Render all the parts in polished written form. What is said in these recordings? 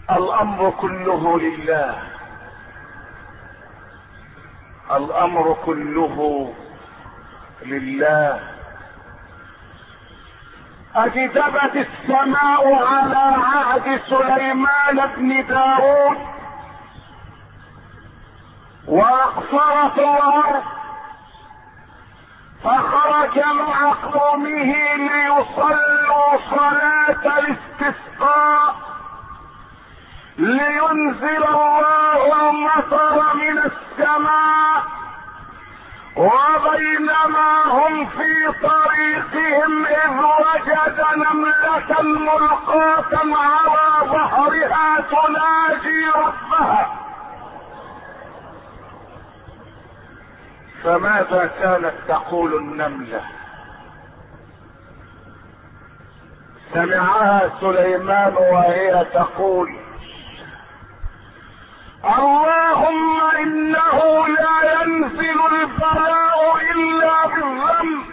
الامر كله لله، الامر كله لله. اجدبت السماء على عهد سليمان بن داود، واقصرت الارض، فخرج مع قومه ليصلوا صلاة الاستسقاء لينزل الله المطر من السماء. وبينما هم في طريقهم اذ وجد نملة ملقاة على ظهرها تناجي ربها. فماذا كانت تقول النملة؟ سمعها سليمان وهي تقول: اللهم انه لا ينزل البلاء الا بالذنب،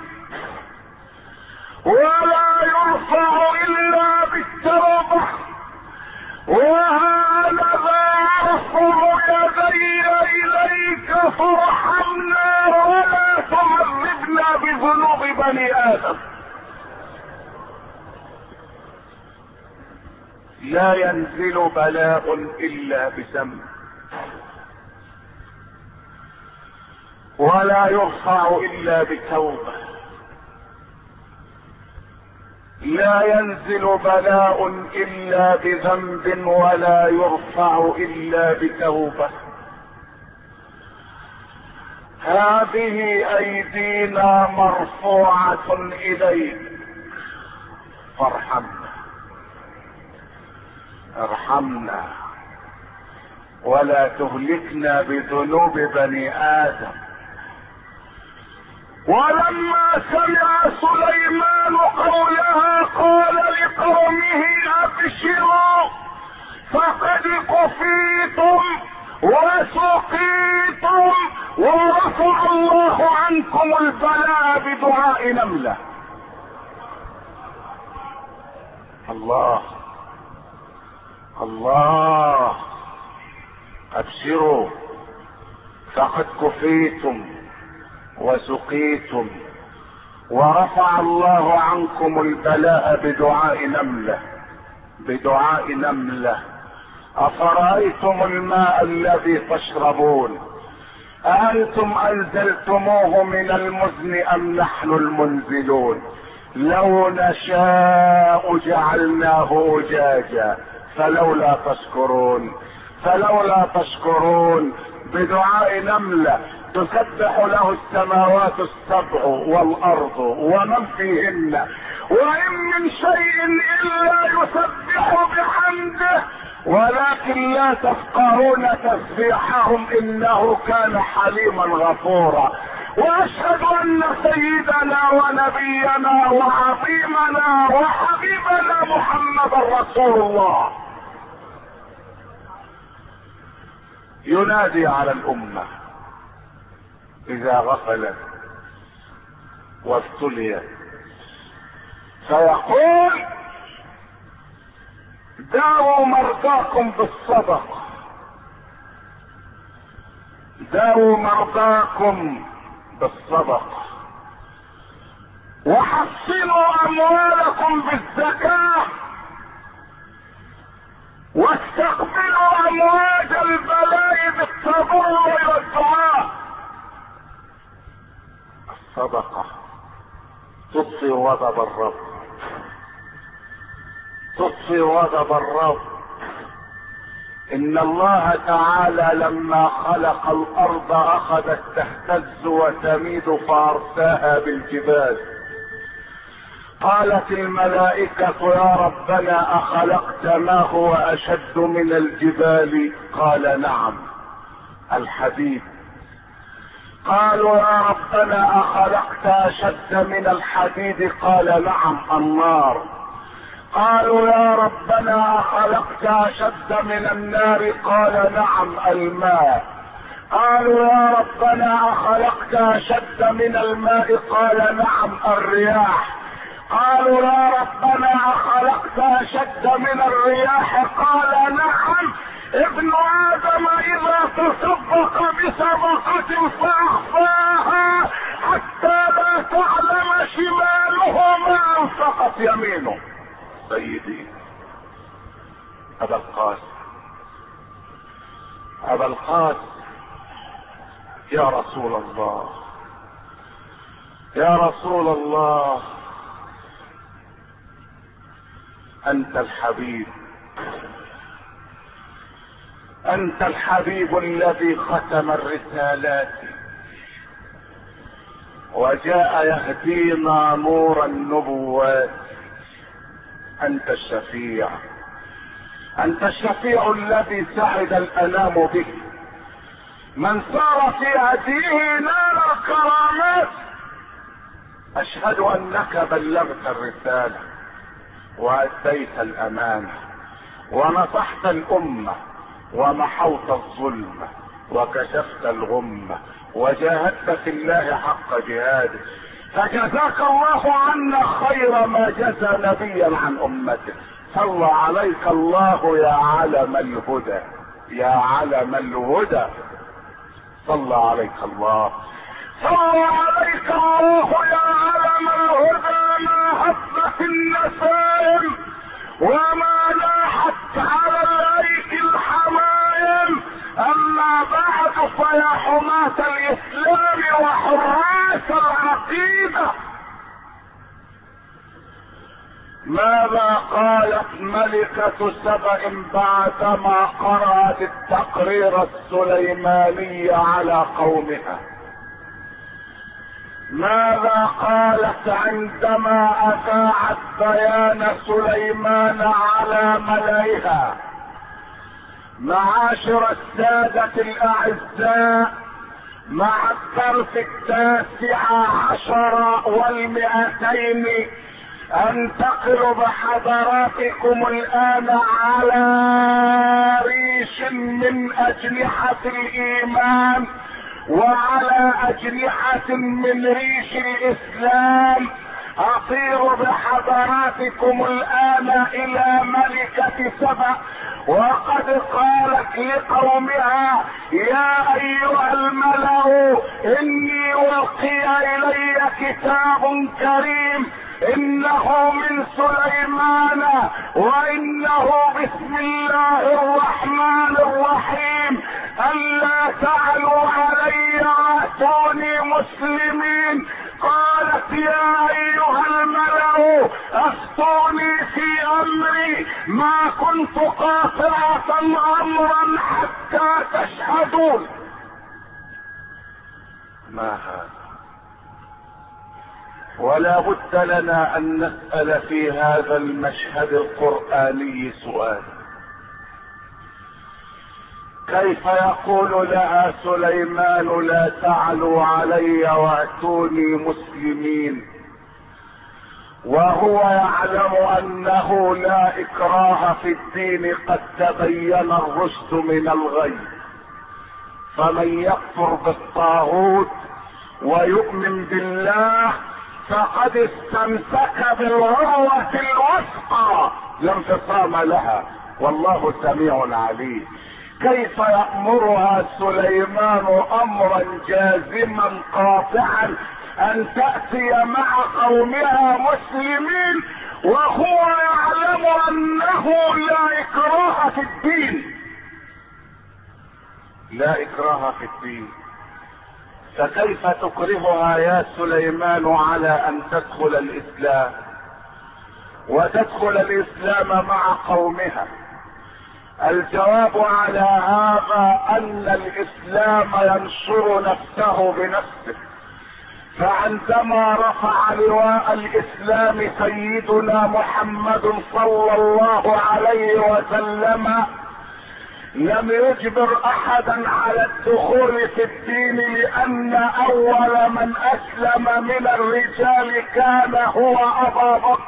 ولا يرفع الا بالتوبة، وهذا يرفع يدي اليك فارحمنا ولا تعذبنا بذنوب بني ادم. لا ينزل بلاء الا بذنب، ولا يرفع الا بتوبة. لا ينزل بلاء الا بذنب، ولا يرفع الا بتوبة. هذه ايدينا مرفوعة اليك فارحمنا، ارحمنا ولا تهلكنا بذنوب بني ادم. ولما سمع سليمان قولها قال لقومه: ابشروا فقد كفيتم وسقيتم، ورفع الله عنكم البلاء بدعاء نملة. الله الله، ابشروا فقد كفيتم وسقيتم، ورفع الله عنكم البلاء بدعاء نملة، بدعاء نملة. افرأيتم الماء الذي تشربون أأنتم انزلتموه من المزن ام نحن المنزلون؟ لو نشاء جعلناه أجاجا فلولا تشكرون، فلولا تشكرون. بدعاء نملة تسبح له السماوات السبع والارض ومن فيهن، وان من شيء الا يسبح بحمده ولكن لا تفقهون تسبيحهم انه كان حليما غفورا. واشهد ان سيدنا ونبينا وعظيمنا وحبيبنا محمد رسول الله ينادي على الامه اذا غفلت وابتليت، فيقول: داووا مرضاكم بالصدقه، داووا مرضاكم بالصدقه، وحصنوا اموالكم بالزكاه، واستقبلوا امواج البلاء بالتضرع والدعاء. الصدقه تطفئ غضب الرب، تطفئ غضب الرب. ان الله تعالى لما خلق الارض اخذت تهتز وتميد فارساها بالجبال. قالت الملائكة: يا ربنا اخلقت ما هو اشد من الجبال؟ قال: نعم، الحديد. قالوا: يا ربنا اخلقت اشد من الحديد؟ قال: نعم، النار. قالوا: يا ربنا اخلقت اشد من النار؟ قال: نعم، الماء. قالوا: يا ربنا اخلقت اشد من الماء؟ قال: نعم، الرياح. قالوا: يا ربنا اخلقت اشد من الرياح؟ قال: نعم، تصدق بصدقة فأخفاها حتى لا تعلم شماله ما أنفقت يمينه. سيدي أبا القاسم، أبا القاسم، يا رسول الله، يا رسول الله، أنت الحبيب، أنت الحبيب الذي ختم الرسالات وجاء يهدينا نور النبوات. أنت الشفيع، أنت الشفيع الذي سعد الأنام به، من سار في هديه نال الكرامات. أشهد أنك بلغت الرسالة وأديت الأمانة ونصحت الأمة ومحوت الظلم وكشفت الغمة وجاهدت في الله حق جهاده، فجزاك الله عنا خير ما جزى نبيا عن أمته. صلى عليك الله يا علم الهدى، يا علم الهدى، صلى عليك الله، صلى عليك الله يا علم الهدى. ما هبت النسائم وما لاحت على الايك الحمايم. اما بعد فيا حماة الاسلام وحراس العقيدة، ماذا قالت ملكة سبأ بعدما قرأت التقرير السليماني على قومها؟ ماذا قالت عندما اذاعت بيان سليمان على ملئها؟ معاشر السادة الاعزاء، مع الدرس 19 والمئتين انتقل بحضراتكم الان على ريش من اجنحة الايمان وعلى اجنحة من ريش الاسلام. اطير بحضراتكم الان الى ملكة سبأ، وقد قالت لقومها: يا ايها الملأ اني القي الي كتاب كريم، انه من سليمان وانه بسم الله الرحمن الرحيم، الا تعلوا علي واتوني مسلمين. قالت: يا ايها الملأ افتوني في امري، ما كنت قاطعة امرا حتى تشهدون. ما هذا؟ ولا بد لنا ان نسأل في هذا المشهد القرآني سؤال: كيف يقول لها سليمان لا تعلوا علي واتوني مسلمين، وهو يعلم انه لا اكراه في الدين، قد تبين الرشد من الغي، فمن يكفر بالطاغوت ويؤمن بالله فقد استمسك بالعروة الوثقى لا انفصام لها، والله سميع عليم. كيف يأمرها سليمان امرا جازما قاطعا ان تأتي مع قومها مسلمين وهو يعلم انه لا اكراه في الدين؟ لا اكراه في الدين، فكيف تكرهها يا سليمان على ان تدخل الاسلام وتدخل الاسلام مع قومها؟ الجواب على هذا ان الاسلام ينشر نفسه بنفسه، فعندما رفع لواء الاسلام سيدنا محمد صلى الله عليه وسلم لم يجبر احدا على الدخول في الدين، لان اول من اسلم من الرجال كان هو ابا بكر،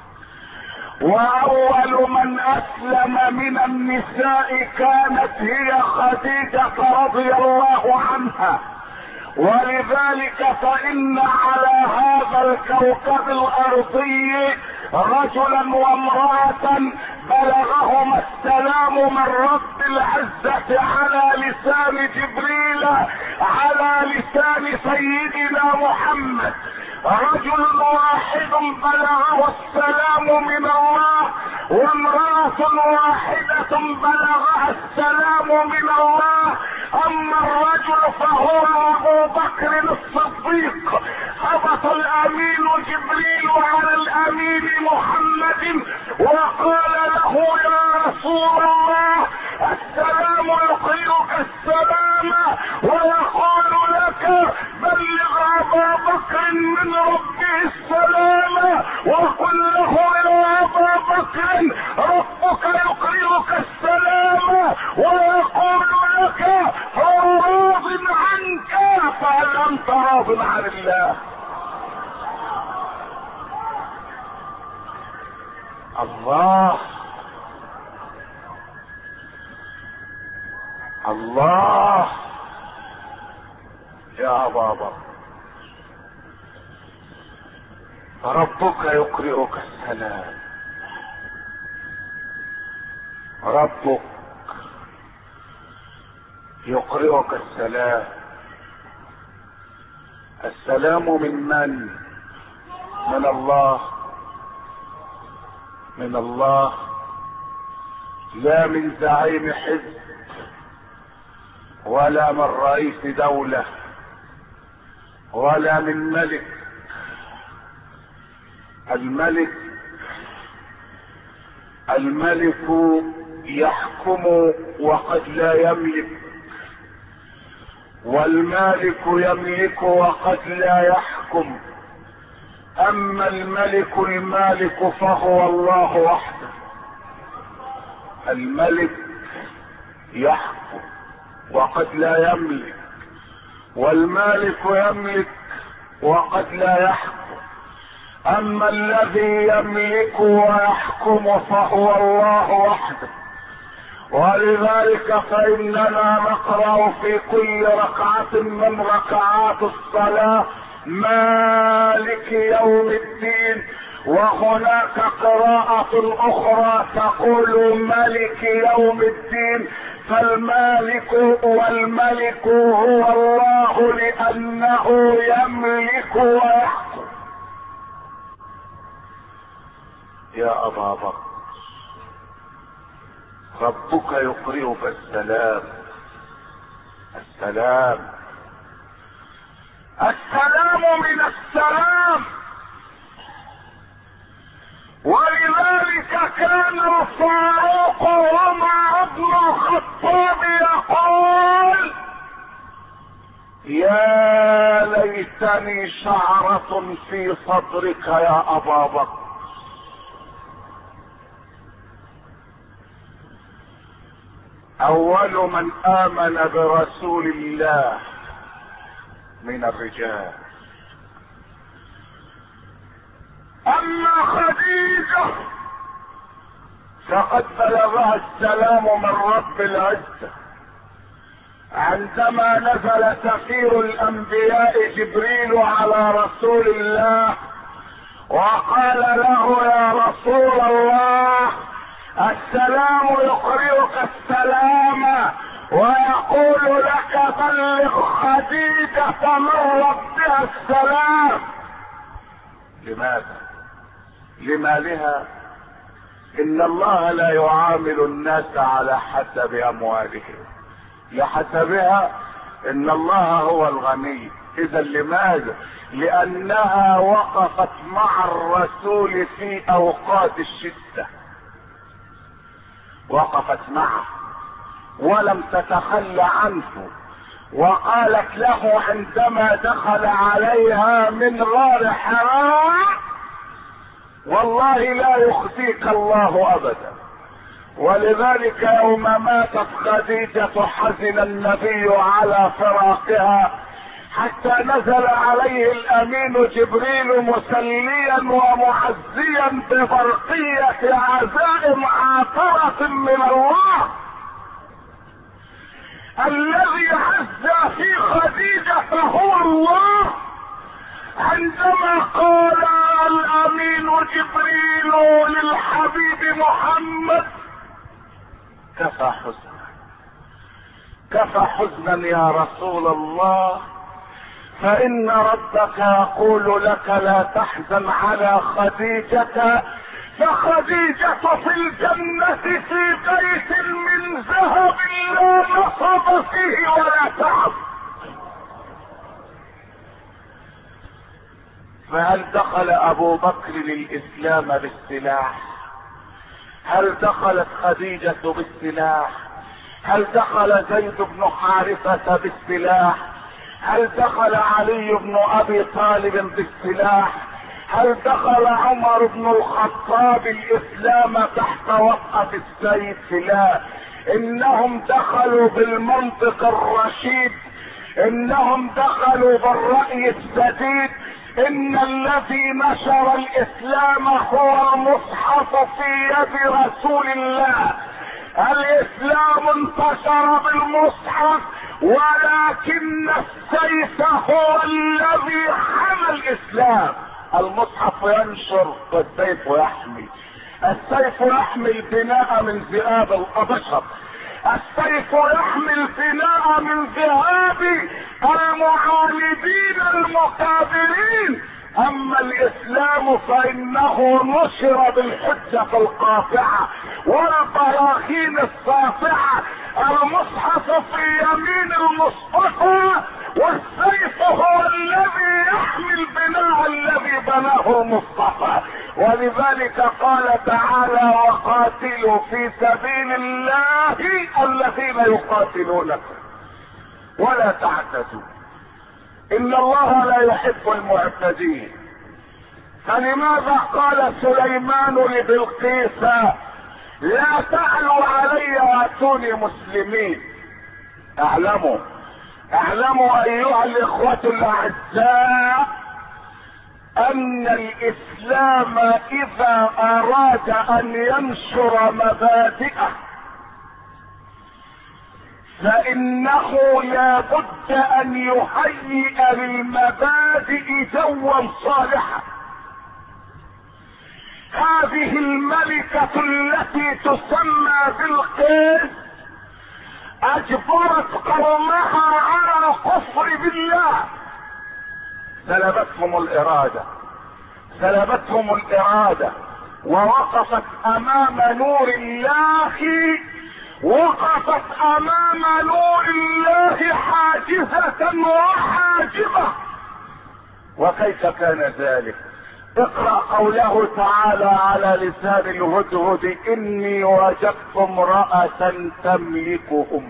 واول من اسلم من النساء كانت هي خديجة رضي الله عنها، ولذلك فإن على هذا الكوكب الأرضي رجلا وامرأة بلغهما السلام من رب العزة على لسان جبريل على لسان سيدنا محمد. رجل واحد بلغه السلام من الله، وامرأة واحدة بلغها السلام من الله. اما الرجل فهو ابو بكر الصديق، هبط الامين جبريل على الامين محمد وقال له يا رسول الله السلام يقرئك السلام ويقول لك بلغ ابا بكر من ربه السلام وقل له يا ابا بكر ربك يقرئك السلام ويقول لك هو راض عنك، فهل انت راض عن الله؟ الله الله يا بابا، ربك يقرئك السلام، ربك يقرئك السلام. السلام من من؟ من الله، من الله، لا من زعيم حزب ولا من رئيس دولة ولا من ملك. الملك يحكم وقد لا يملك، والمالك يملك وقد لا يحكم. اما المالك فهو الله وحده. الملك يحكم وقد لا يملك، والمالك يملك وقد لا يحكم. اما الذي يملك ويحكم فهو الله وحده. ولذلك فإننا نقرأ في كل ركعة من ركعات الصلاة مالك يوم الدين، وهناك قراءة أخرى تقول ملك يوم الدين. فالمالك والملك هو الله لأنه يملك ويحكم. يا أبا بكر ربك يقرئك السلام، السلام، السلام من السلام. ولذلك كان الفاروق وعمر بن الخطاب يقول يا ليتني شعرة في صدرك يا أبا بكر. اول من امن برسول الله من الرجال. اما خديجة فقد بلغها السلام من رب العزة عندما نزل سفير الانبياء جبريل على رسول الله وقال له يا رسول الله السلام يقرئك السلام ويقول لك بلغ خديجة من ربها السلام. لماذا؟ لمالها؟ ان الله لا يعامل الناس على حسب اموالهم، لحسبها. ان الله هو الغني. اذا لماذا؟ لانها وقفت مع الرسول في اوقات الشدة، وقفت معه ولم تتخلى عنه، وقالت له عندما دخل عليها من غار حراء والله لا يخزيك الله ابدا. ولذلك يوم ماتت خديجة حزن النبي على فراقها حتى نزل عليه الامين جبريل مسليا ومعزيا ببرقية عزاء عاطرة من الله. الذي عز في خديجة هو الله. عندما قال الامين جبريل للحبيب محمد: كفى حزنا، كفى حزنا يا رسول الله، فان ربك يقول لك لا تحزن على خديجة، فخديجة في الجنة في بيت من ذهب لا نصب فيه ولا تعب. فهل دخل ابو بكر للاسلام بالسلاح؟ هل دخلت خديجة بالسلاح؟ هل دخل زيد بن حارثة بالسلاح؟ هل دخل علي بن ابي طالب بالسلاح؟ هل دخل عمر بن الخطاب الاسلام تحت وطأة السيف؟ لا، انهم دخلوا بالمنطق الرشيد، انهم دخلوا بالرأي السديد. ان الذي نشر الاسلام هو المصحف في يد رسول الله. الاسلام انتشر بالمصحف، ولكن السيف هو الذي حمى الاسلام. المصحف ينشر والسيف يحمي. السيف يحمي البناء من ذئاب البشر، السيف يحمي البناء من ذئاب المعاندين المكابرين. اما الاسلام فانه نشر بالحجة القاطعة والبراهين الساطعة. المصحف في يمين المصطفى، والسيف هو الذي يحمي البناء الذي بناه المصطفى. ولذلك قال تعالى: وقاتلوا في سبيل الله الذين يقاتلونكم ولا تعتدوا ان الله لا يحب المعتدين. فلماذا قال سليمان لبلقيس: لا تعلوا علي واتوني مسلمين؟ اعلموا ايها الاخوة الاعزاء ان الاسلام اذا اراد ان ينشر مبادئه فانه لا بد ان يهيئ للمبادئ جوا صالحا. هذه الملكة التي تسمى بلقيس اجبرت قومها على الكفر بالله. سلبتهم الارادة ووقفت امام نور الله، وقفت امام نور الله حاجزة وحاجبة. وكيف كان ذلك؟ اقرأ قوله تعالى على لسان الهدهد: اني وجدت امرأة تملكهم.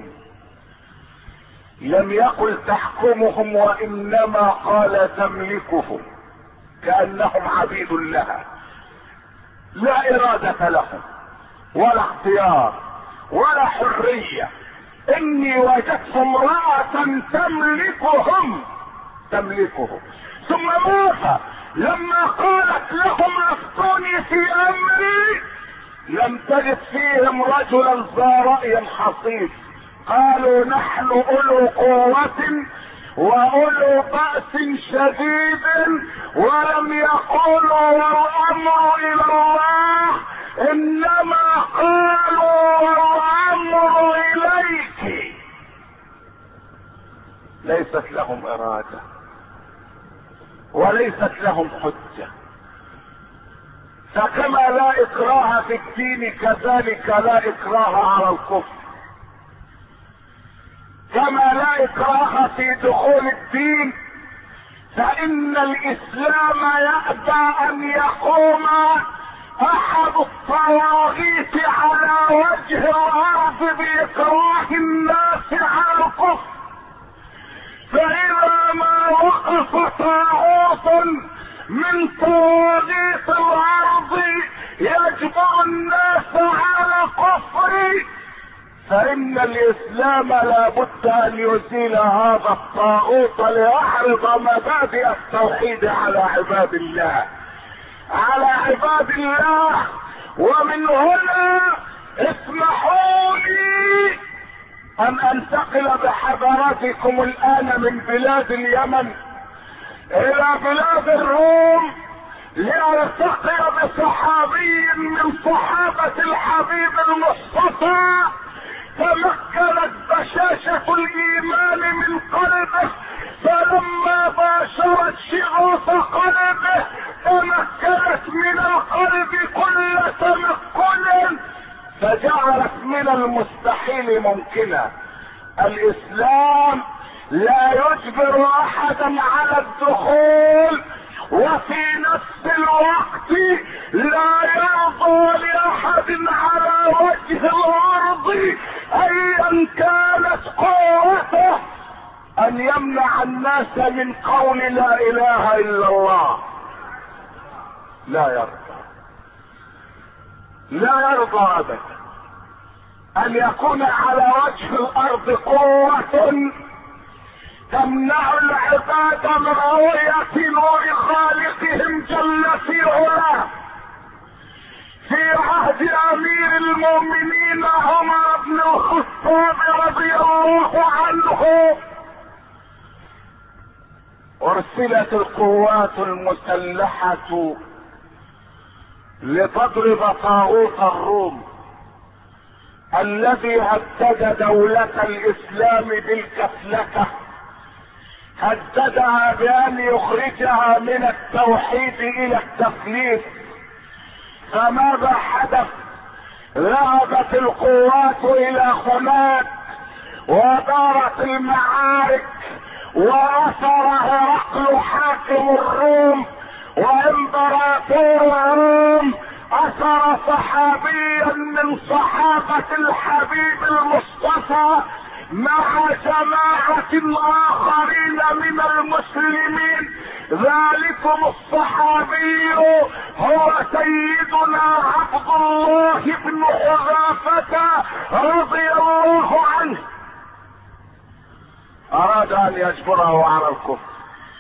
لم يقل تحكمهم، وانما قال تملكهم، كأنهم عبيد لها، لا ارادة لهم ولا اختيار ولا حرية. اني وجدت امرأة تملكهم. ثم ماذا؟ لما قالت لهم افتوني في امري لم تجد فيهم رجلا ذا رأي حصيف. قالوا نحن اولو قوة واولو بأس شديد، ولم يقولوا والامر الى الله، انما قالوا والامر اليك. ليست لهم ارادة وليست لهم حجة. فكما لا اكراه في الدين كذلك لا اكراه على الكفر. كما لا اكراه في دخول الدين، فان الاسلام يأبى ان يقوم احد الطواغيت على وجه الارض باكراه الناس على الكفر. فاذا ما وقف طاغوت من طواغيت الارض يجبر الناس على الكفر، فان الاسلام لا بد ان يزيل هذا الطاغوت ليعرض مبادئ التوحيد على عباد الله. ومن هنا اسمحوا لي ان انتقل بحضراتكم الان من بلاد اليمن الى بلاد الروم لألتقي بصحابي من صحابة الحبيب المصطفى تمكنت بشاشة الإيمان من قلبه، فلما باشرت شغوف قلبه تمكنت من القلب كل تمكن، فجعلت من المستحيل ممكنا. الإسلام لا يجبر أحدا على الدخول، وفي نفس الوقت لا يرضى لأحد على وجه الأرض أيا كانت قوته أن يمنع الناس من قول لا إله إلا الله. لا يرضى، لا يرضى أبدا أن يكون على وجه الأرض قوة تمنع العباد من رؤية نور خالقهم جل في علاه. في عهد امير المؤمنين عمر بن الخطاب رضي الله عنه ارسلت القوات المسلحة لتضرب طاغوت الروم الذي هدد دولة الاسلام بالكفلكة، هددها بان يخرجها من التوحيد الى التثليث. فماذا حدث؟ ذهبت القوات الى هناك ودارت المعارك، واثر هرقل حاكم الروم وامبراطور الروم اثر صحابيا من صحابة الحبيب المصطفى مع جماعة اخرين من المسلمين. ذلكم الصحابي هو سيدنا عبد الله بن حذافة رضي الله عنه. اراد ان يجبره على الكفر.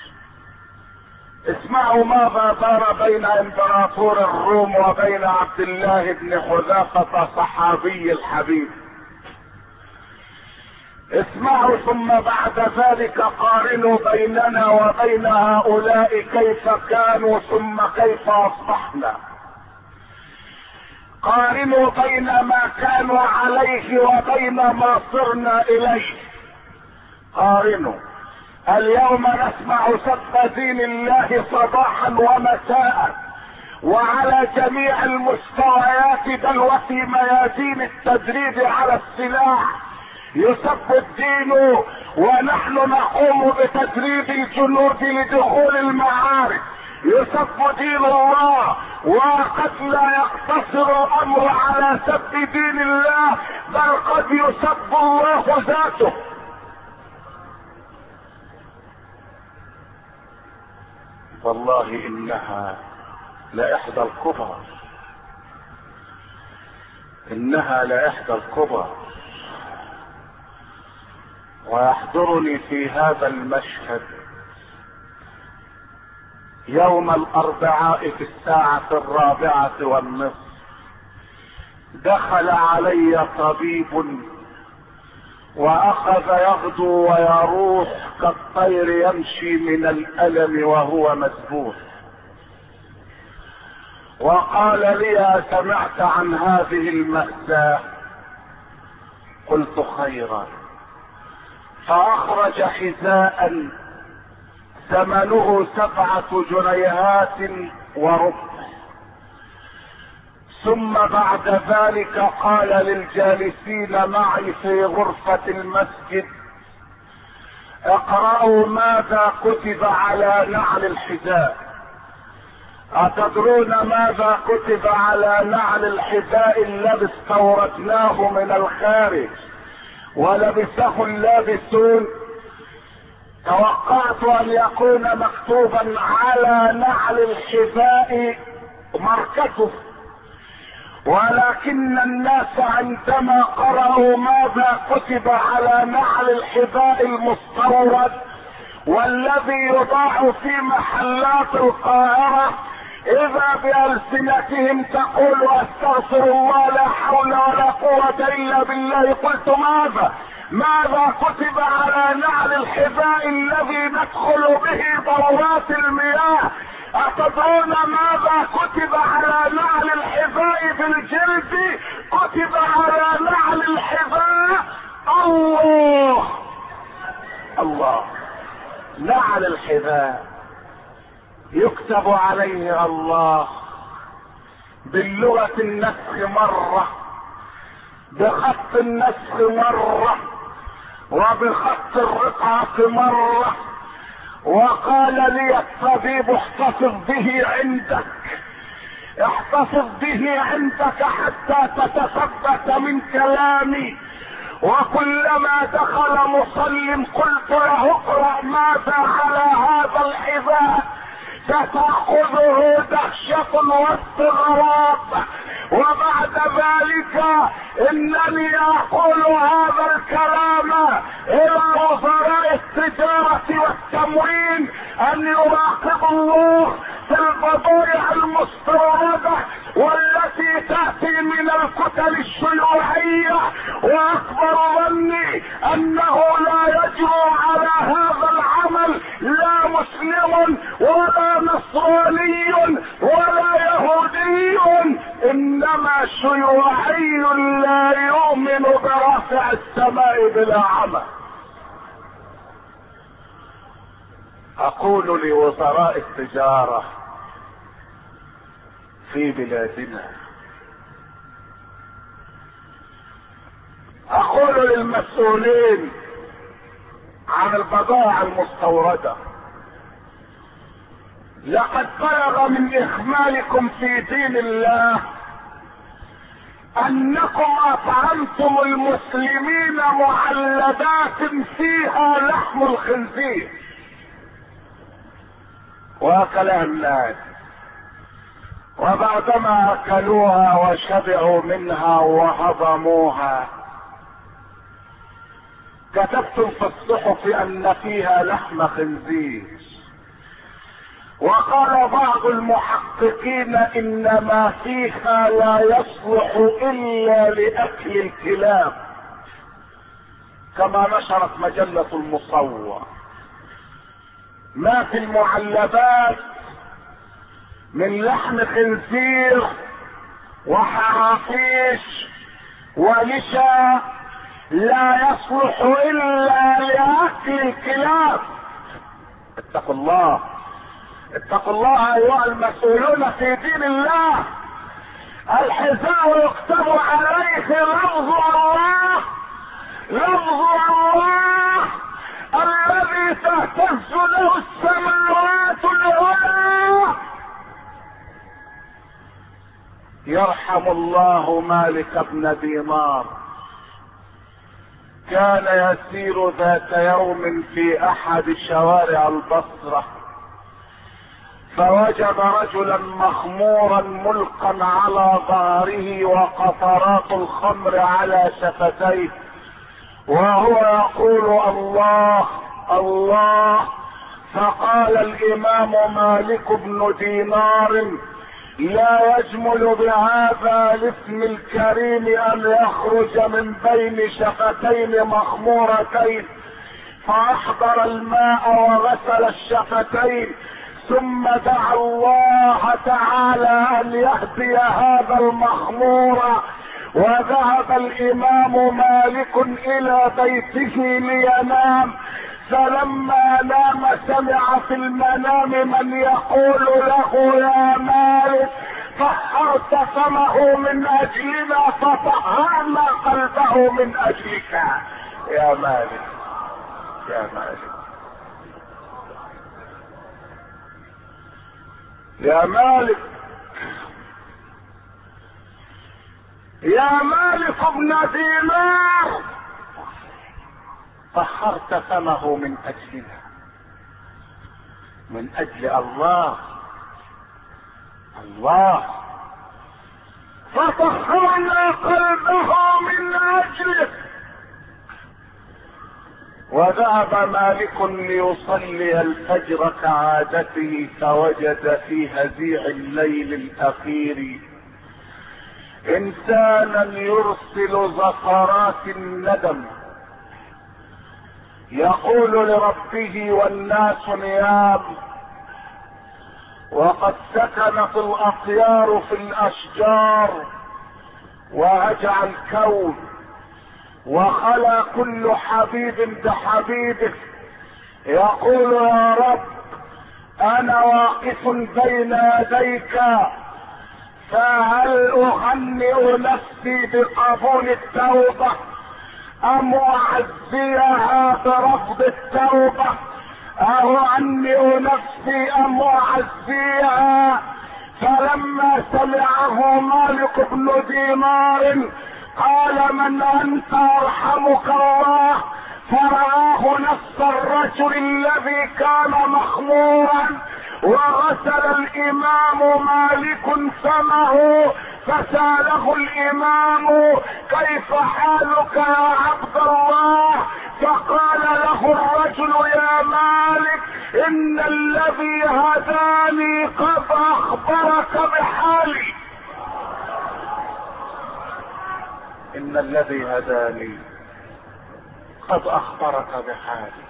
اسمعوا ماذا دار بين امبراطور الروم وبين عبد الله بن حذافة صحابي الحبيب. اسمعوا ثم بعد ذلك قارنوا بيننا وبين هؤلاء كيف كانوا ثم كيف اصبحنا. قارنوا بين ما كانوا عليه وبين ما صرنا اليه. قارنوا. اليوم نسمع سب دين الله صباحا ومساء وعلى جميع المستويات، بل وفي ميادين التدريب على السلاح يسب الدين، ونحن نقوم بتدريب الجنود لدخول المعارك. يسب دين الله، وقد لا يقتصر الامر على سب دين الله، بل قد يسب الله ذاته. والله انها لاحدى الكبر، انها لاحدى الكبر. ويحضرني في هذا المشهد يوم الاربعاء في الساعة 4:15 دخل علي طبيب واخذ يغدو ويروح كالطير يمشي من الالم وهو مذبوح، وقال لي: سمعت عن هذه المأساة؟ قلت: خيرا. فاخرج حذاء ثمنه 7 جنيهات وربع، ثم بعد ذلك قال للجالسين معي في غرفة المسجد: اقرأوا ماذا كتب على نعل الحذاء. أتدرون ماذا كتب على نعل الحذاء الذي استوردناه من الخارج ولبسه اللابسون؟ توقعت ان يكون مكتوبا على نعل الحذاء ماركته، ولكن الناس عندما قرأوا ماذا كتب على نعل الحذاء المستورد والذي يضاع في محلات القاهرة، اذا بألسنتهم تقول: استغفر الله، لا حول ولا قوة الا بالله. قلت: ماذا؟ ماذا كتب على نعل الحذاء الذي ندخل به دورات المياه؟ أتدرون ماذا كتب على نعل الحذاء بالجلد؟ كتب على نعل الحذاء الله. الله. نعل الحذاء يكتب عليه الله باللغة النسخ مرة، بخط النسخ مرة، وبخط الرقعة مرة. وقال لي الطبيب احتفظ به عندك، احتفظ به عندك حتى تتثبت من كلامي. وكلما دخل مصل قلت له اقرأ ماذا على هذا الحذاء، فتأخذه دهشة واستغراب. وبعد ذلك انني اقول هذا الكلام الى وزراء التجارة والتموين ان يراقبوا الله في البضائع المستوردة والتي تأتي من الكتل الشيوعية. واكبر ظني انه لا يجرؤ على هذا العمل لا مسلم ولا نصراني ولا يهودي، انما شيوعي لا يؤمن برافع السماء بلا عمل. اقول لوزراء التجارة في بلادنا، اقول للمسؤولين عن البضائع المستوردة، لقد بلغ من اخمالكم في دين الله انكم اطعمتم المسلمين معلبات فيها لحم الخنزير واكلها الناس، وبعدما اكلوها وشبعوا منها وهضموها كتبتم في الصحف ان فيها لحم خنزير. وقال بعض المحققين ان ما فيها لا يصلح الا لاكل الكلاب، كما نشرت مجلة المصور. ما في المعلبات من لحم خنزير وحرافيش ونشا لا يصلح الا لاكل الكلاب. اتقوا الله، اتقوا الله ايها المسؤولون في دين الله. الحذاء يكتب عليه لفظ الله، لفظ الله الذي تهتز له السماوات العلى. يرحم الله مالك بن دينار، كان يسير ذات يوم في احد شوارع البصرة فوجد رجلا مخمورا ملقا على ظهره وقطرات الخمر على شفتيه وهو يقول الله الله. فقال الامام مالك بن دينار لا يجمل بهذا الاسم الكريم ان يخرج من بين شفتين مخمورتين. فاحضر الماء وغسل الشفتين ثم دعا الله تعالى ان يهدي هذا المخمور. وذهب الامام مالك الى بيته لينام، فلما نام سمع في المنام من يقول له يا مالك طهرت فمه من اجلنا فطهرنا قلبه من اجلك. يا مالك يا مالك يا مالك يا مالك ابن دينار، طهرت فمه من اجلنا، من اجل الله الله، فطهرنا قلبه من اجلك. وذهب مالك ليصلي الفجر كعادته فوجد في هزيع الليل الاخير انسانا يرسل زفرات الندم يقول لربه والناس نيام، وقد سكنت الاطيار في الاشجار وهجع الكون وخلى كل حبيب بحبيبه، يقول يا رب انا واقف بين يديك، فهل اهنئ نفسي بقبول التوبة ام اعزيها برفض التوبة؟ اهنئ نفسي ام اعزيها؟ فلما سمعه مالك بن دينار قال من انت ارحمك الله، فرآه نفس الرجل الذي كان مخمورا، وغسل الامام مالك فمه، فسأله الامام كيف حالك يا عبد الله؟ فقال له الرجل يا مالك ان الذي هداني قد اخبرك بحالي. ان الذي هداني قد اخبرك بحالي.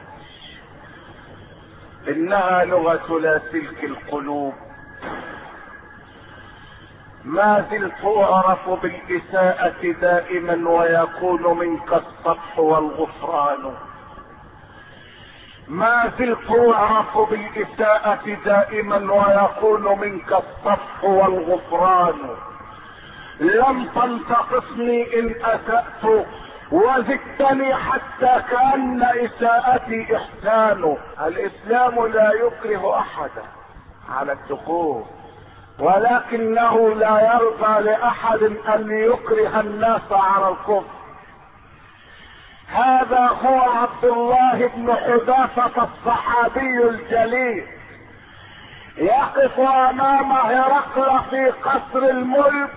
انها لغة لاسلك القلوب. ما زلت اعرف بالاساءة دائما ويكون منك الصفح والغفران. ما زلت اعرف بالاساءة دائما ويكون منك الصفح والغفران. لم تنتقصني ان اسأت وزدتني حتى كأن اساءتي احسان. الاسلام لا يكره احدا على الدخول، ولكنه لا يرضى لاحد ان يكره الناس على الكفر. هذا هو عبد الله بن حذافة الصحابي الجليل، يقف امام هرقل في قصر الملك.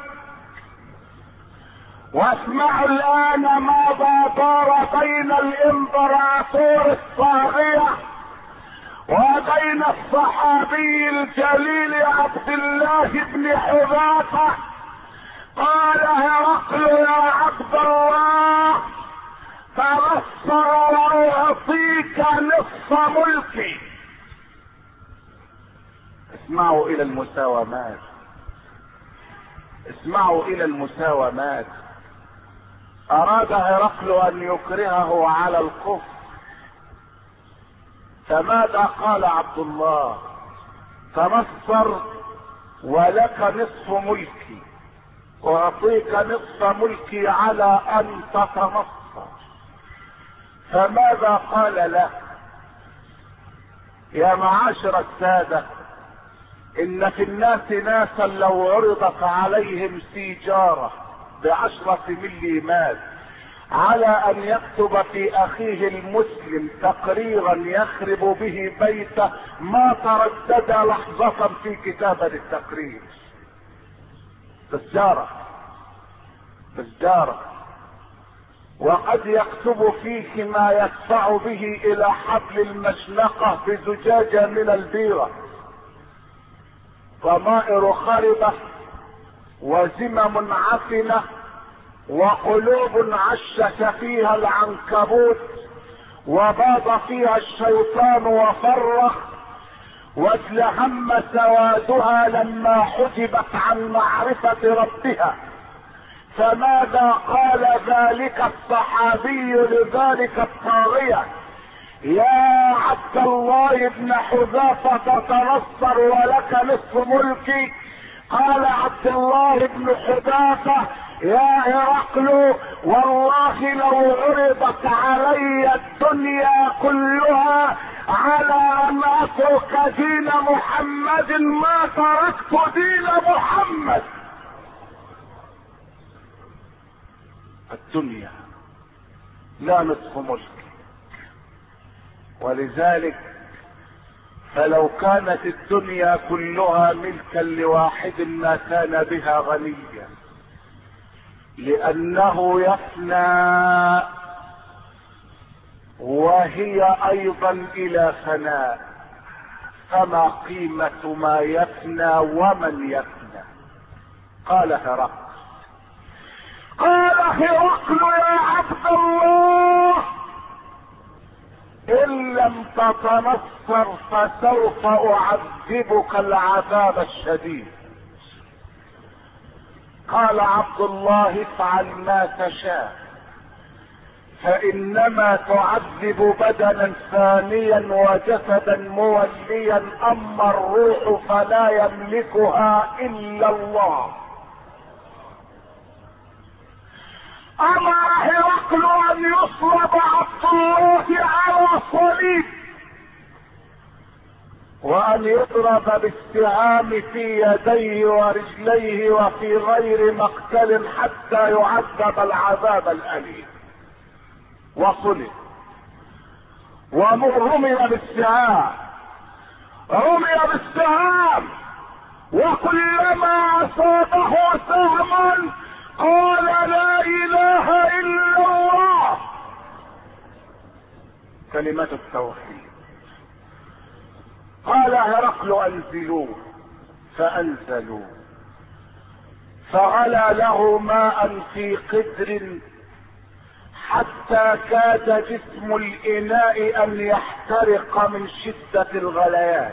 واسمعوا الان ماذا دار بين الامبراطور الطاغية وبين الصحابي الجليل عبد الله بن حذافة. قال هرقل يا عبد الله تبصر واعطيك نصف ملكي. اسمعوا الى المساومات، اسمعوا الى المساومات. اراد هرقل ان يكرهه على الكفر، فماذا قال عبد الله؟ تنصر ولك نصف ملكي، واعطيك نصف ملكي على ان تتنصر. فماذا قال له؟ يا معاشر السادة، ان في الناس ناسا لو عرضت عليهم سيجارة ب10 مليمات على ان يكتب في اخيه المسلم تقريرا يخرب به بيته ما تردد لحظة في كتابة التقرير. بالجارة، وقد يكتب فيه ما يدفع به الى حبل المشنقة بزجاجة من البيرة. ضمائر خربة وزمم عفنة وقلوب عشش فيها العنكبوت وباض فيها الشيطان وفرخ، وازلهم سوادها لما حجبت عن معرفة ربها. فماذا قال ذلك الصحابي لذلك الطاغية؟ يا عبد الله بن حذافة تتنصر ولك نصف ملكي. قال عبد الله بن حذافة يا هرقل والله لو عرضت علي الدنيا كلها على ان اترك دين محمد ما تركت دين محمد. الدنيا لا نصف ملك. ولذلك فلو كانت الدنيا كلها ملكا لواحد ما كان بها غنيا، لانه يفنى وهي ايضا الى فناء. فما قيمة ما يفنى ومن يفنى؟ قال هرقل يا عبد الله تتنصر فسوف اعذبك العذاب الشديد. قال عبد الله افعل ما تشاء، فانما تعذب بدنا ثانيا وجسدا موليا، اما الروح فلا يملكها الا الله. امر هرقل ان يصلب عبد الله على صليب، وان يضرب بالسهام في يديه ورجليه وفي غير مقتل حتى يعذب العذاب الاليم. وصلب ورمي بالسهام، رمي بالسهام، وكلما اصابه سهم قال لا اله الا الله. كلمة التوحيد. قال هرقل انزلوه، فانزلوه، فغلى له ماء في قدر حتى كاد جسم الاناء ان يحترق من شدة الغليان.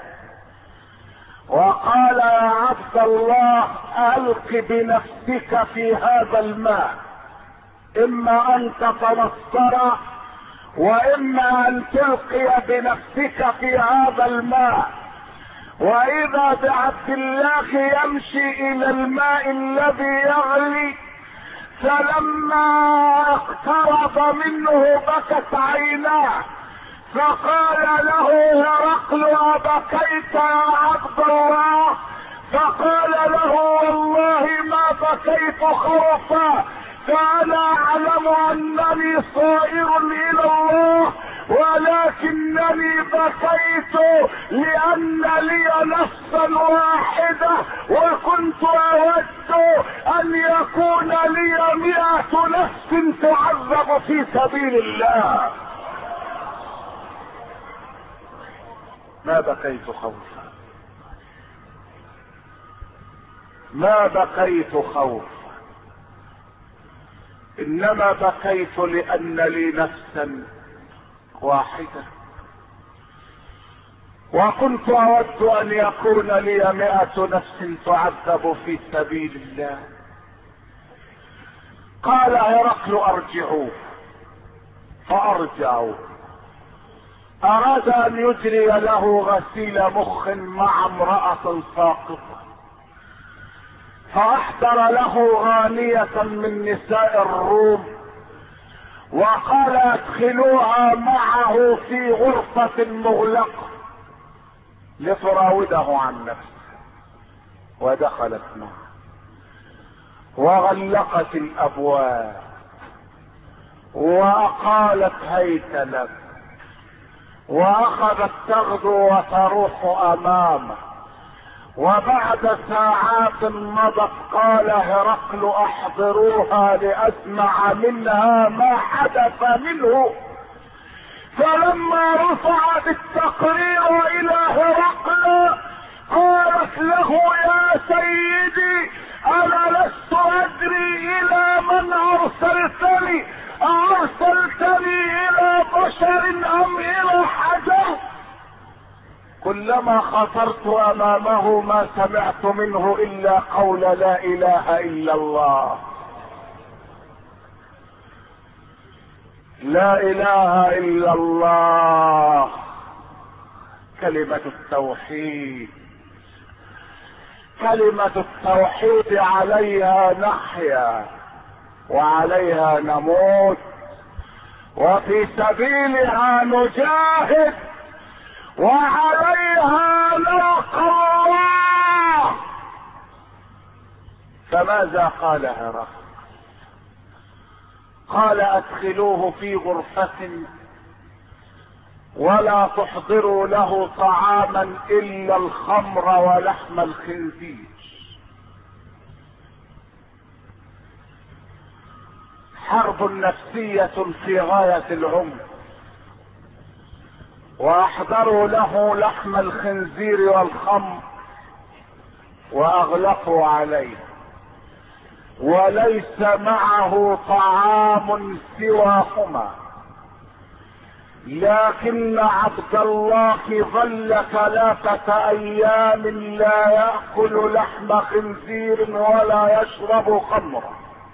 وقال يا عبد الله الق بنفسك في هذا الماء، اما ان تتنصر واما ان تلقي بنفسك في هذا الماء. واذا بعبد الله يمشي الى الماء الذي يغلي، فلما اقترب منه بكت عيناه، فقال له هرقل أبكيت يا عبد الله؟ فقال له والله ما بكيت خوفا، فأنا أعلم أنني صائر إلى الله، ولكنني بكيت لأن لي نفسا واحدة، وكنت أود أن يكون لي 100 نفس تعذب في سبيل الله. ما بكيت خوفا، ما بكيت خوفا، انما بكيت لان لي نفسا واحدة، وكنت اود ان يكون لي 100 نفس تعذب في سبيل الله. قال هرقل ارجعوه، فارجعوه. اراد ان يجري له غسيل مخ مع امرأة ساقطة، فاحضر له غانية من نساء الروم، وقال ادخلوها معه في غرفة مغلقة لتراوده عن نفسه. ودخلت معه وغلقت الابواب وقالت هيت لك، واخذت تغدو وتروح امامه. وبعد ساعات مضت قال هرقل احضروها لاسمع منها ما حدث منه. فلما رفعت التقرير الى هرقل قالت له يا سيدي انا لست ادري الى من ارسلتني، ارسلتني الى بشر ام الى حجر؟ كلما خطرت امامه ما سمعت منه الا قول لا اله الا الله، لا اله الا الله. كلمة التوحيد، كلمة التوحيد عليها نحيا وعليها نموت، وفي سبيلها نجاهد، وعليها نلقى الله. فماذا قال هرقل؟ قال ادخلوه في غرفة ولا تحضروا له طعاما الا الخمر ولحم الخنزير. حرب نفسية في غاية العمق. واحضروا له لحم الخنزير والخمر واغلقوا عليه، وليس معه طعام سواهما. لكن عبد الله ظل 3 ايام لا يأكل لحم خنزير ولا يشرب خمرا،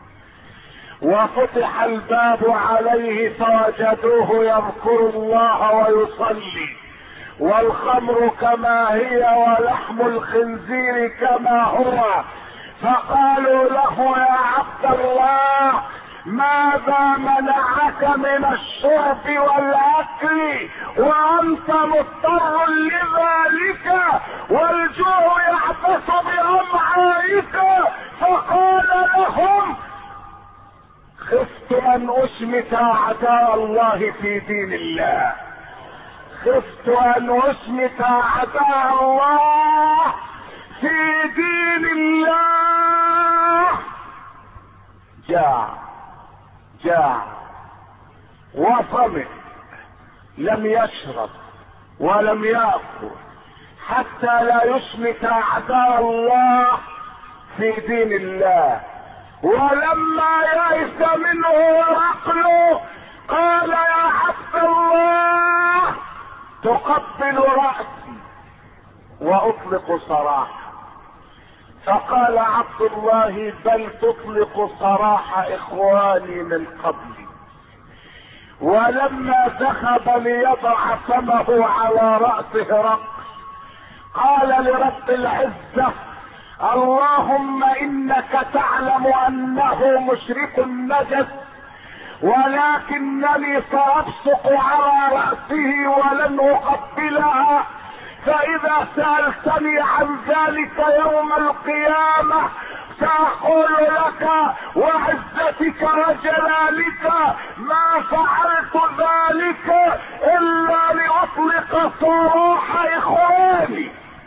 وفتح الباب عليه فوجدوه يذكر الله ويصلي، والخمر كما هي ولحم الخنزير كما هو. فقالوا له يا عبد الله ماذا منعك من الشرب والاكل وانت مضطر لذلك والجوع يعبث بامعائك؟ فقال لهم خفت ان اشمت اعداء الله في دين الله، خفت ان اشمت اعداء الله في دين الله. جاع وصمت، لم يشرب ولم يأكل حتى لا يشمت اعداء الله في دين الله. ولما يئس منه عقله قال يا عبد الله تقبل رأسي واطلق سراحا. فقال عبد الله بل تطلق سراح اخواني من قبلي. ولما ذهب ليضع فمه على رأسه رقص قال لرب العزة اللهم انك تعلم انه مشرك نجس، ولكنني سأبصق على رأسه ولن اقبلها، فاذا سألتني عن ذلك يوم القيامة سأقول لك وعزتك وجلالك ما فعلت ذلك الا لاطلق سراح اخواني.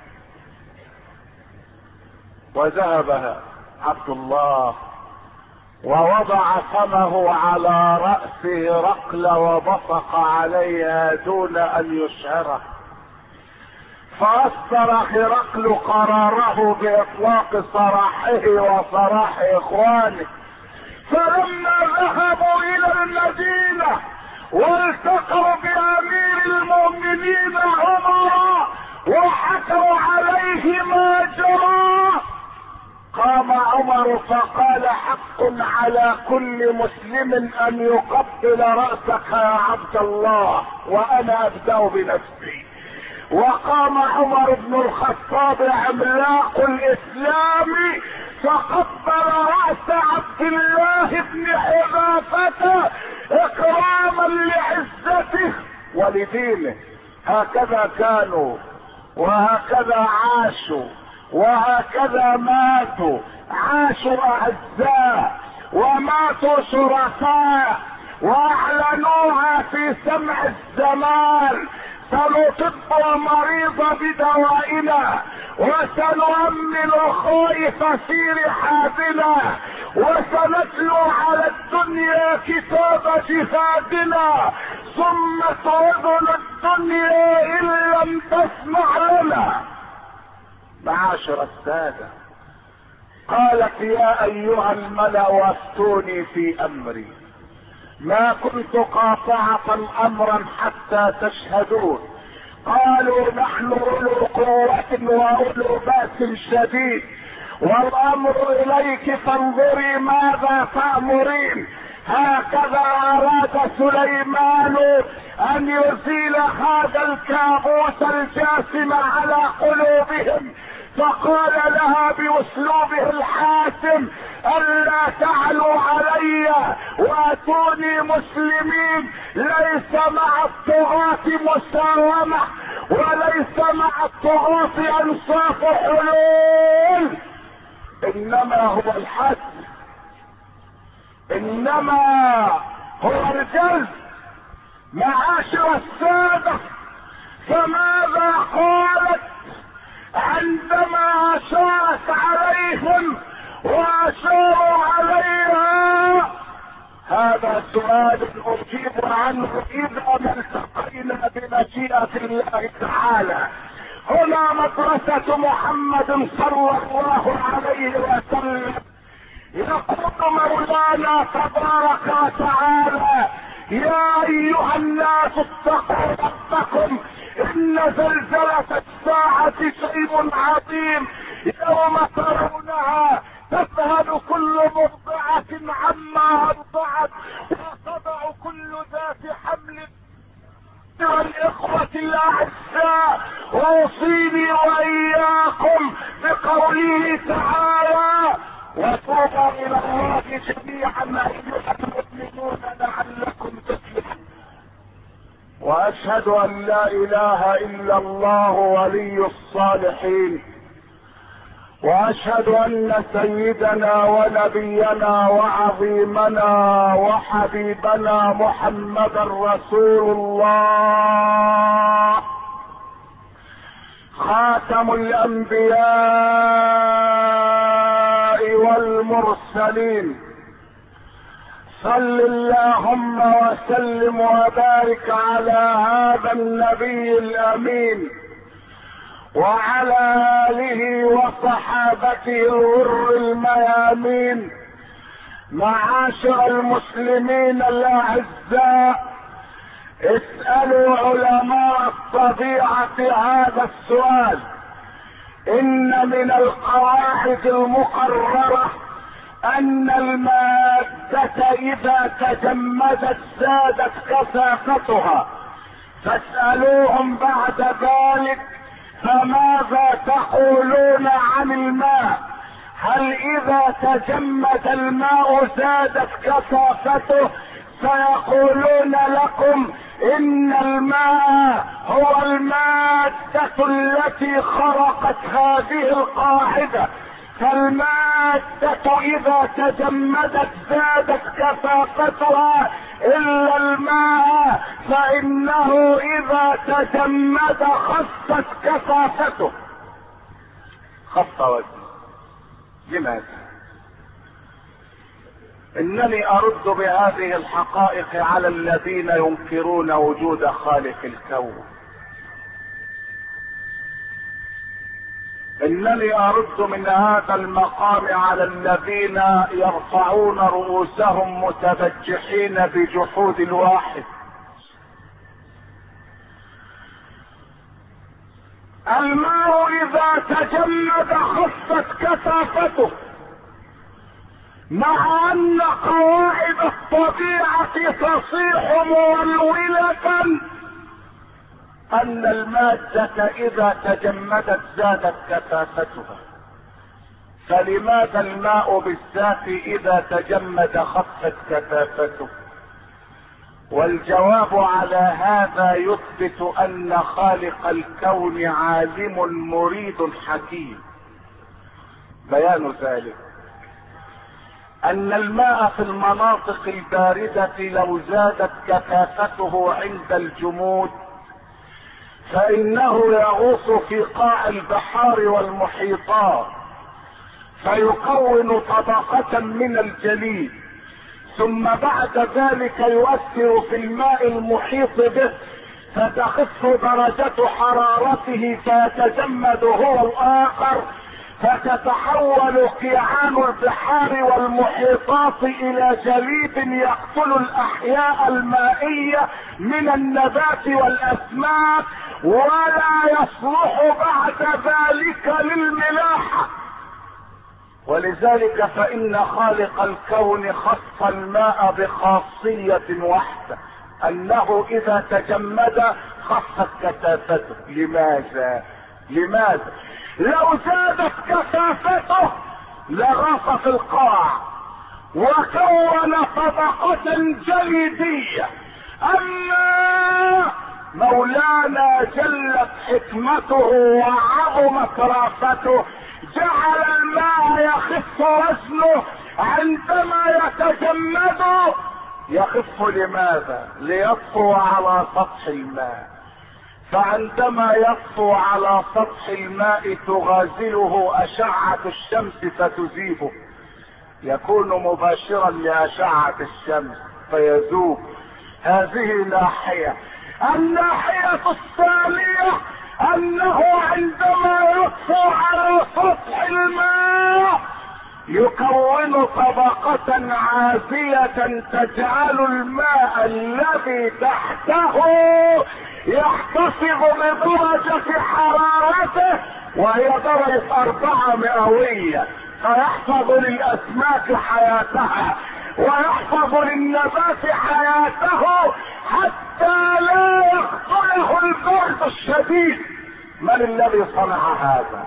وذهب عبد الله ووضع فمه على رأسه رقلة وبصق عليها دون ان يشعره، فأصدر هرقل قراره بإطلاق سراحه وسراح إخوانه. فلما ذهبوا إلى المدينة والتقوا بأمير المؤمنين عمر وحكوا عليه ما جرى، قام عمر فقال حق على كل مسلم أن يقبل رأسك يا عبد الله وأنا أبدأ بنفسي. وقام عمر بن الخطاب عملاق الاسلام فقبل رأس عبد الله بن حذافة اكراما لعزته ولدينه. هكذا كانوا وهكذا عاشوا وهكذا ماتوا، عاشوا اعزاء وماتوا شرفاء، واعلنوها في سمع الزمان: سنطب المريض بدوائنا وسنؤمن الخائف في رحابنا وسنتلو على الدنيا كتاب جهادنا ثم تعذن الدنيا ان لم تسمع لنا. معاشر السادة، قالت يا ايها الملأ وافتوني في امري، ما كنت قاطعة امرا حتى تشهدون. قالوا نحن اولو قوة واولو بأس شديد والامر اليك فانظري ماذا تأمرين. هكذا اراد سليمان ان يزيل هذا الكابوس الجاسم على قلوبهم، فقال لها باسلوبه الحاسم: الا تعلوا علي واتوني مسلمين. ليس مع الطغاة مساومة وليس مع الطغاة انصاف حلول، انما هو الحد، انما هو الجلد. معاشر السادة، فماذا قالت عندما اشارت عليهم واشاروا عليها؟ هذا سؤال اجيب عنه اذا ما التقينا بمشيئة الله تعالى. هنا مدرسة محمد صلى الله عليه وسلم. يقول مولانا تبارك وتعالى: يا ايها الناس اتقوا ربكم ان زلزلة الساعة شيء عظيم يوم ترونها تذهل كل مرضعة عما ارضعت وتضع كل ذات حمل. الإخوة الأعزاء أوصيني وإياكم بقوله تعالى وتوبوا إلى الله جميعا أيها المؤمنون لعلكم تفلحون. وأشهد أن لا إله إلا الله ولي الصالحين، واشهد ان سيدنا ونبينا وعظيمنا وحبيبنا محمدا رسول الله خاتم الانبياء والمرسلين. صل اللهم وسلم وبارك على هذا النبي الامين وعلى آله وصحابته الغر الميامين. معاشر المسلمين الأعزاء، اسألوا علماء الطبيعة هذا السؤال. إن من القواعد المقررة أن المادة إذا تجمدت زادت كثافتها، فاسألوهم بعد ذلك فماذا تقولون عن الماء؟ هل اذا تجمد الماء زادت كثافته؟ سيقولون لكم ان الماء هو المادة التي خرقت هذه القاعدة، فالمادة اذا تجمدت زادت كثافتها الا الماء فانه اذا تجمد خفت كثافته. خف وزنه. لماذا؟ انني ارد بهذه الحقائق على الذين ينكرون وجود خالق الكون. انني ارد من هذا المقام على الذين يرفعون رؤوسهم متبجحين بجحود الواحد. الماء اذا تجمد خفت كثافته، مع ان قواعد الطبيعة تصيح مولولة ان المادة اذا تجمدت زادت كثافتها، فلماذا الماء بالذات اذا تجمد خفت كثافته؟ والجواب على هذا يثبت ان خالق الكون عالم مريد حكيم. بيان ذلك ان الماء في المناطق الباردة لو زادت كثافته عند الجمود فانه يغوص في قاع البحار والمحيطات فيكون طبقة من الجليد، ثم بعد ذلك يؤثر في الماء المحيط به فتخف درجة حرارته فيتجمد هو الآخر، فتتحول قيعان البحار والمحيطات الى جليد يقتل الاحياء المائية من النبات والاسماك، ولا يصلح بعد ذلك للملاحة. ولذلك فان خالق الكون خص الماء بخاصية واحدة، انه اذا تجمد خفت كثافته. لماذا؟ لو زادت كثافته لغاص في القاع وكون طبقة جليدية. اما مولانا جلت حكمته وعظمت رافته جعل الماء يخف وزنه عندما يتجمد. يخف لماذا؟ ليطفو على سطح الماء، فعندما يطفو على سطح الماء تغازله اشعة الشمس فتذيبه، يكون مباشرا لاشعة الشمس فيذوب. هذه ناحية. الناحية الثانية انه عندما يطفو على سطح الماء يكون طبقة عازية تجعل الماء الذي تحته يحتفظ بدرجة حرارته، وهي درجة 4 مئوية، فيحفظ للأسماك حياتها ويحفظ للنبات حياته حتى لا يقتله البرد الشديد. من الذي صنع هذا؟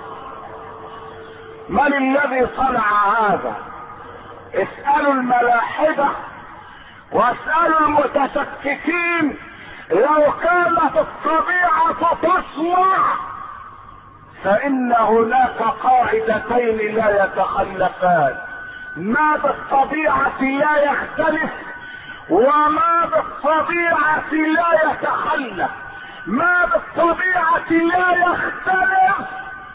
من الذي صنع هذا؟ اسألوا الملاحدة واسألوا المتشككين. لو كانت الطبيعة تصنع فإن هناك قاعدتين لا يتخلفان: ما بالطبيعة لا يختلف، وما بالطبيعة لا يتخلف. ما بالطبيعة لا يختلف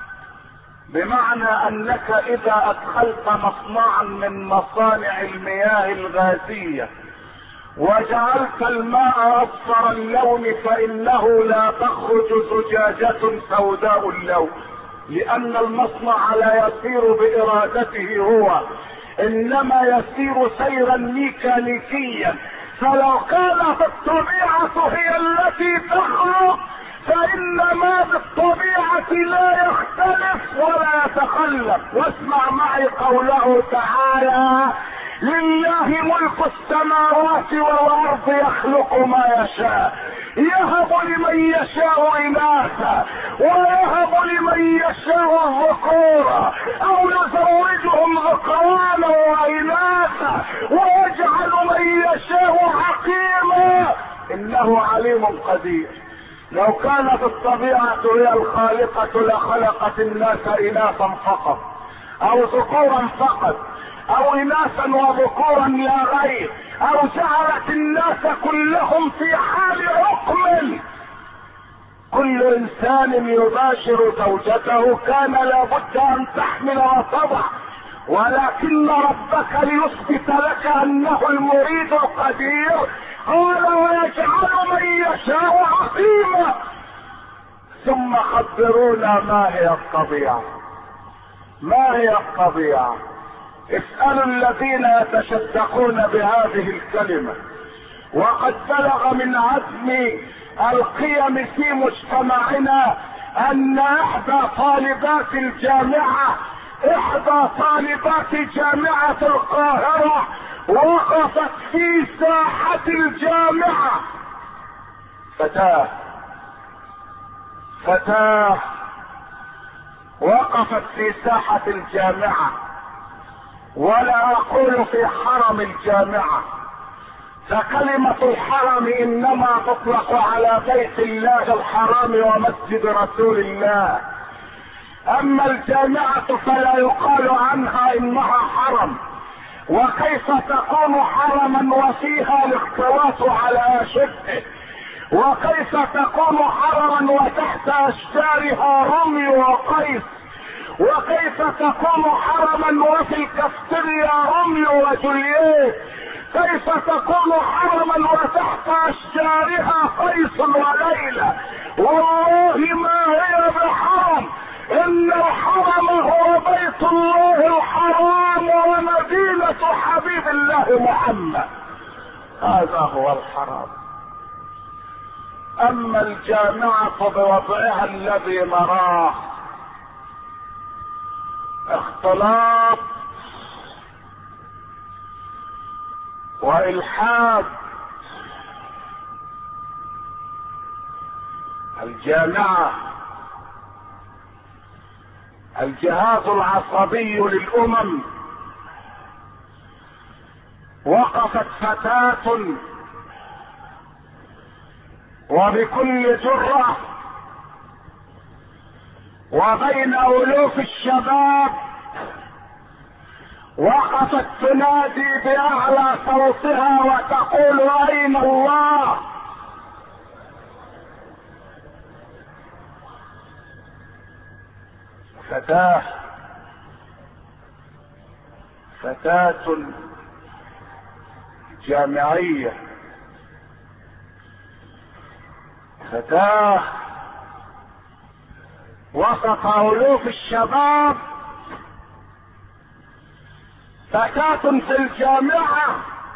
بمعنى انك اذا ادخلت مصنعا من مصانع المياه الغازية وجعلت الماء اصفر اللون فانه لا تخرج زجاجة سوداء اللون، لان المصنع لا يسير بارادته هو، انما يسير سيرا ميكانيكيا. فلو كانت الطبيعة هي التي تخلق فإن ما بالطبيعة لا يختلف ولا يتخلف. واسمع معي قوله تعالى: لله ملك السماوات والأرض يخلق ما يشاء، يهب لمن يشاء إناثا ويهب لمن يشاء الذكورا أو يزوجهم ذكرانا وإناثا ويجعل من يشاء عقيما إنه عليم قدير. لو كانت الطبيعة هي الخالقة لخلقت الناس إناثا فقط أو ذكورا فقط أو إناثا وذكورا لا غير، أو جعلت الناس كلهم في حال حكم كل إنسان يباشر زوجته كان لابد أن تحمل وتضع، ولكن ربك ليثبت لك أنه المريد القدير قال: ويجعل من يشاء عقيما. ثم خبرونا ما هي الطبيعة؟ ما هي الطبيعة؟ اسألوا الذين يتشدقون بهذه الكلمة. وقد بلغ من عزم القيم في مجتمعنا ان احدى طالبات جامعة القاهرة وقفت في ساحة الجامعة. فتاة وقفت في ساحة الجامعة، ولا اقول في حرم الجامعة، فكلمة الحرم انما تطلق على بيت الله الحرام ومسجد رسول الله، اما الجامعة فلا يقال عنها انها حرم. وكيف تكون حرما وفيها الاختلاط على اشده؟ وكيف تكون حرما وتحت اشجارها رمي وقيس؟ وكيف تكون حرما وفي الكافتيريا رمي وجولييت؟ كيف تكون حرما وتحت اشجارها قيس وليلى؟ والله ما هي بحرم، ان الحرم هو بيت الله الحرام ومدينة حبيب الله محمد، هذا هو الحرام. اما الجامعة بوضعها الذي نراه اختلاط والحاد. الجامعة الجهاز العصبي للامم. وقفت فتاة وبكل جرأة وبين ألوف الشباب وقفت تنادي بأعلى صوتها وتقول: أين الله؟ فتاة جامعية، فتاة وسط ألوف الشباب فتاة في الجامعة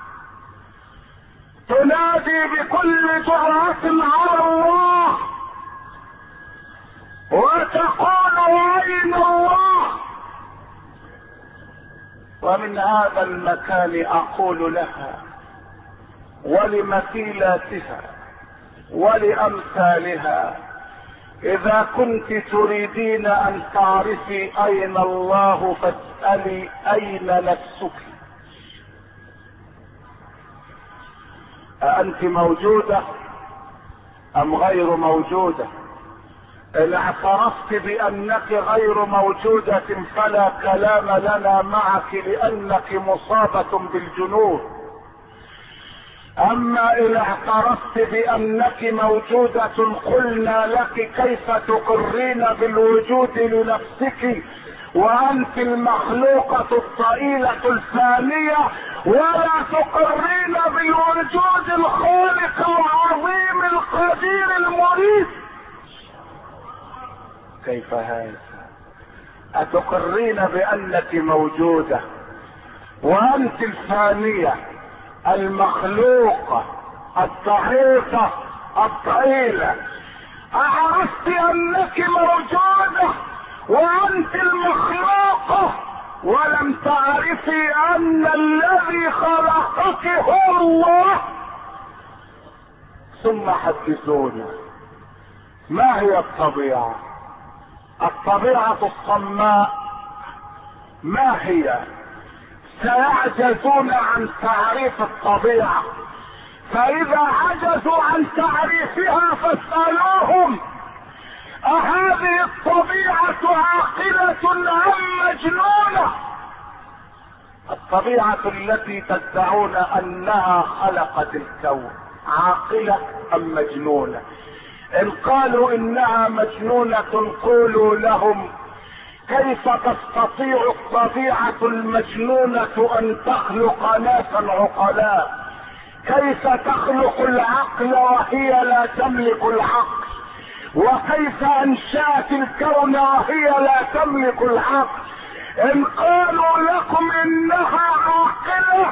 تنادي بكل جرأة على الله وتقول أين الله. ومن هذا المكان أقول لها ولمثيلاتها ولأمثالها: إذا كنت تريدين أن تعرفي أين الله فاسألي أين نفسك. أأنت موجودة أم غير موجودة؟ إن اعترفت بأنك غير موجودة فلا كلام لنا معك لأنك مصابة بالجنون. اما ان اعترفت بانك موجودة قلنا لك كيف تقرين بالوجود لنفسك وانت المخلوقة الضئيلة الفانية ولا تقرين بالوجود الخالق العظيم القدير المريد؟ كيف هذا؟ اتقرين بانك موجودة وانت الفانية المخلوقة الضعيفة الضئيلة؟ اعرفت انك موجودة وانت المخلوقة ولم تعرفي ان الذي خلقك هو الله؟ ثم حدثونا، ما هي الطبيعة؟ الطبيعة الصماء ما هي؟ سيعجزون عن تعريف الطبيعة، فإذا عجزوا عن تعريفها فاسألوهم: أهذه الطبيعة عاقلة أم مجنونة؟ الطبيعة التي تدعون أنها خلقت الكون عاقلة أم مجنونة؟ إن قالوا إنها مجنونة قولوا لهم: كيف تستطيع الطبيعة المجنونة ان تخلق ناسا عقلاء؟ كيف تخلق العقل وهي لا تملك العقل؟ وكيف انشأت الكون وهي لا تملك العقل؟ ان قالوا لكم انها عاقلة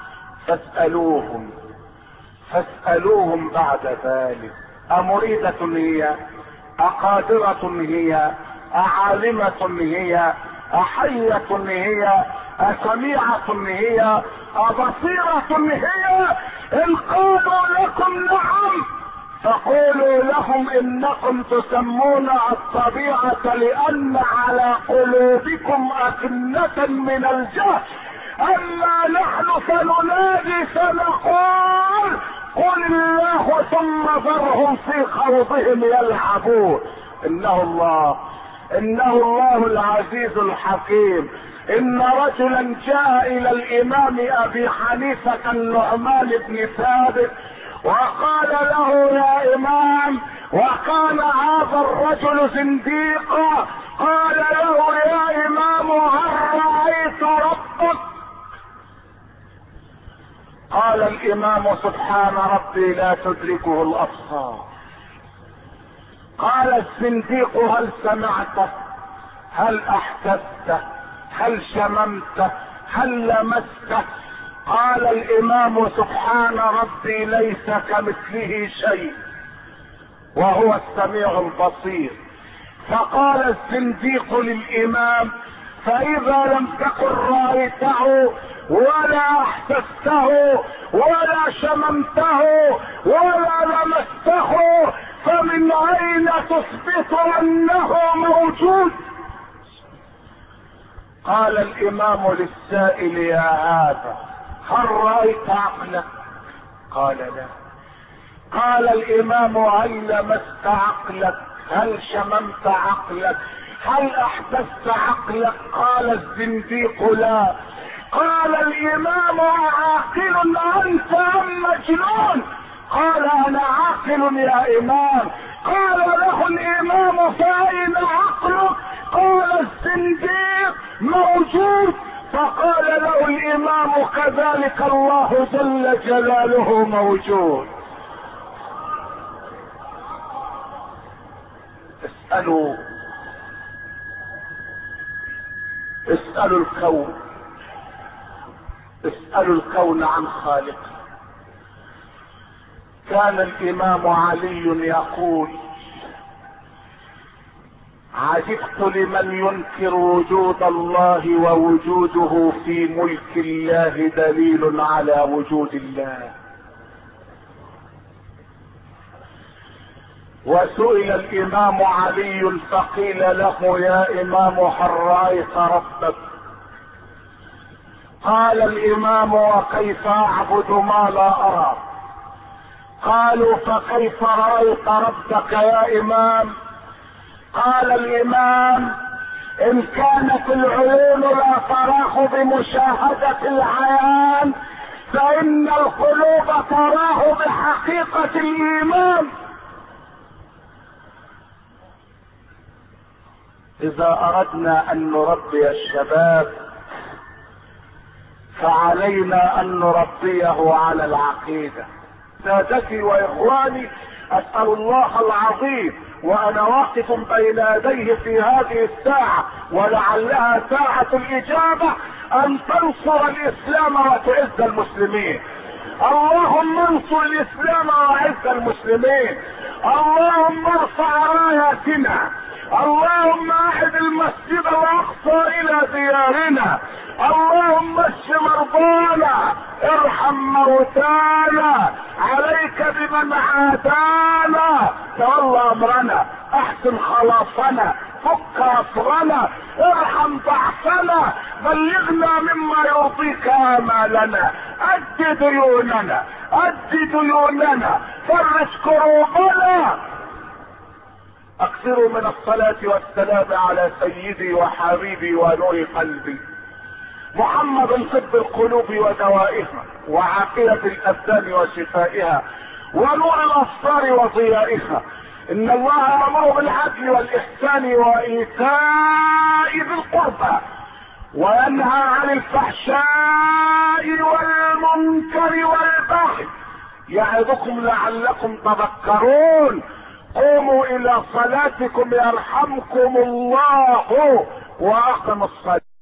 فاسألوهم بعد ذلك: امريدة هي؟ اقادرة هي؟ أعالمة هي؟ أحية هي؟ أسميعة هي؟ أبصيرة هي؟ إن قالوا لكم نعم فقولوا لهم: إنكم تسمون الطبيعة لأن على قلوبكم أكنة من الجهل، أما نحن فننادي فنقول: قل الله ثم ذرهم في خوضهم يلعبون. إنه الله العزيز الحكيم. إن رجلا جاء إلى الإمام أبي حنيفة النعمان بن ثابت وقال له: يا إمام، وكان هذا الرجل زنديقا، قال له: يا إمام، هل رأيت ربك؟ قال الإمام: سبحان ربي لا تدركه الأبصار. قال الزنديق: هل سمعته؟ هل احسسته؟ هل شممته؟ هل لمسته؟ قال الامام: سبحان ربي ليس كمثله شيء وهو السميع البصير. فقال الزنديق للامام: فاذا لم تكن رايته ولا احسسته ولا شممته ولا لمسته فمن اين تثبت انه موجود؟ قال الامام للسائل: يا هذا، هل رايت عقلك؟ قال: لا. قال الامام: هل لمست عقلك؟ هل شممت عقلك؟ هل احسست عقلك؟ قال الزنديق: لا. قال الامام: عاقل انت ام مجنون؟ قال: انا عاقل يا امام. قال له الامام: فاين عقلك؟ قال الزنديق: موجود. فقال له الامام: كذلك الله جل جلاله موجود. اسألوا الكون اسألوا الكون عن خالقه. كان الامام علي يقول: عجبت لمن ينكر وجود الله ووجوده في ملك الله دليل على وجود الله. وسئل الامام علي فقيل له: يا امام هل رأيت ربك؟ قال الامام: وكيف اعبد ما لا ارى؟ قالوا: فكيف رأيت ربك يا امام؟ قال الامام: ان كانت العيون لا تراه بمشاهدة العيان فان القلوب تراه بحقيقة الايمان. اذا اردنا ان نربي الشباب فعلينا ان نربيه على العقيدة. سادتي واخواني، اسأل الله العظيم وانا واقف بين يديه في هذه الساعة ولعلها ساعة الاجابة ان تنصر الاسلام وتعز المسلمين. اللهم انصر الاسلام واعز المسلمين. اللهم ارفع راياتنا. اللهم اعد المسجد الاقصى الى ديارنا. اللهم اشف مرضانا، ارحم موتانا، عليك بمن عادانا، تولى امرنا، احسن خلاصنا، فك اسرنا، ارحم ضعفنا، بلغنا مما يرضيك امالنا، اد ديوننا، فرج كروبنا. اكثروا من الصلاة والسلام على سيدي وحبيبي ونور قلبي محمد، طب القلوب ودوائها وعافية الابدان وشفائها ونور الابصار وضيائها. ان الله يأمر بالعدل والاحسان وايتاء ذي القربى وينهى عن الفحشاء والمنكر والبغي يعظكم لعلكم تذكرون. قوموا الى صلاتكم يرحمكم الله واقم الصلاة.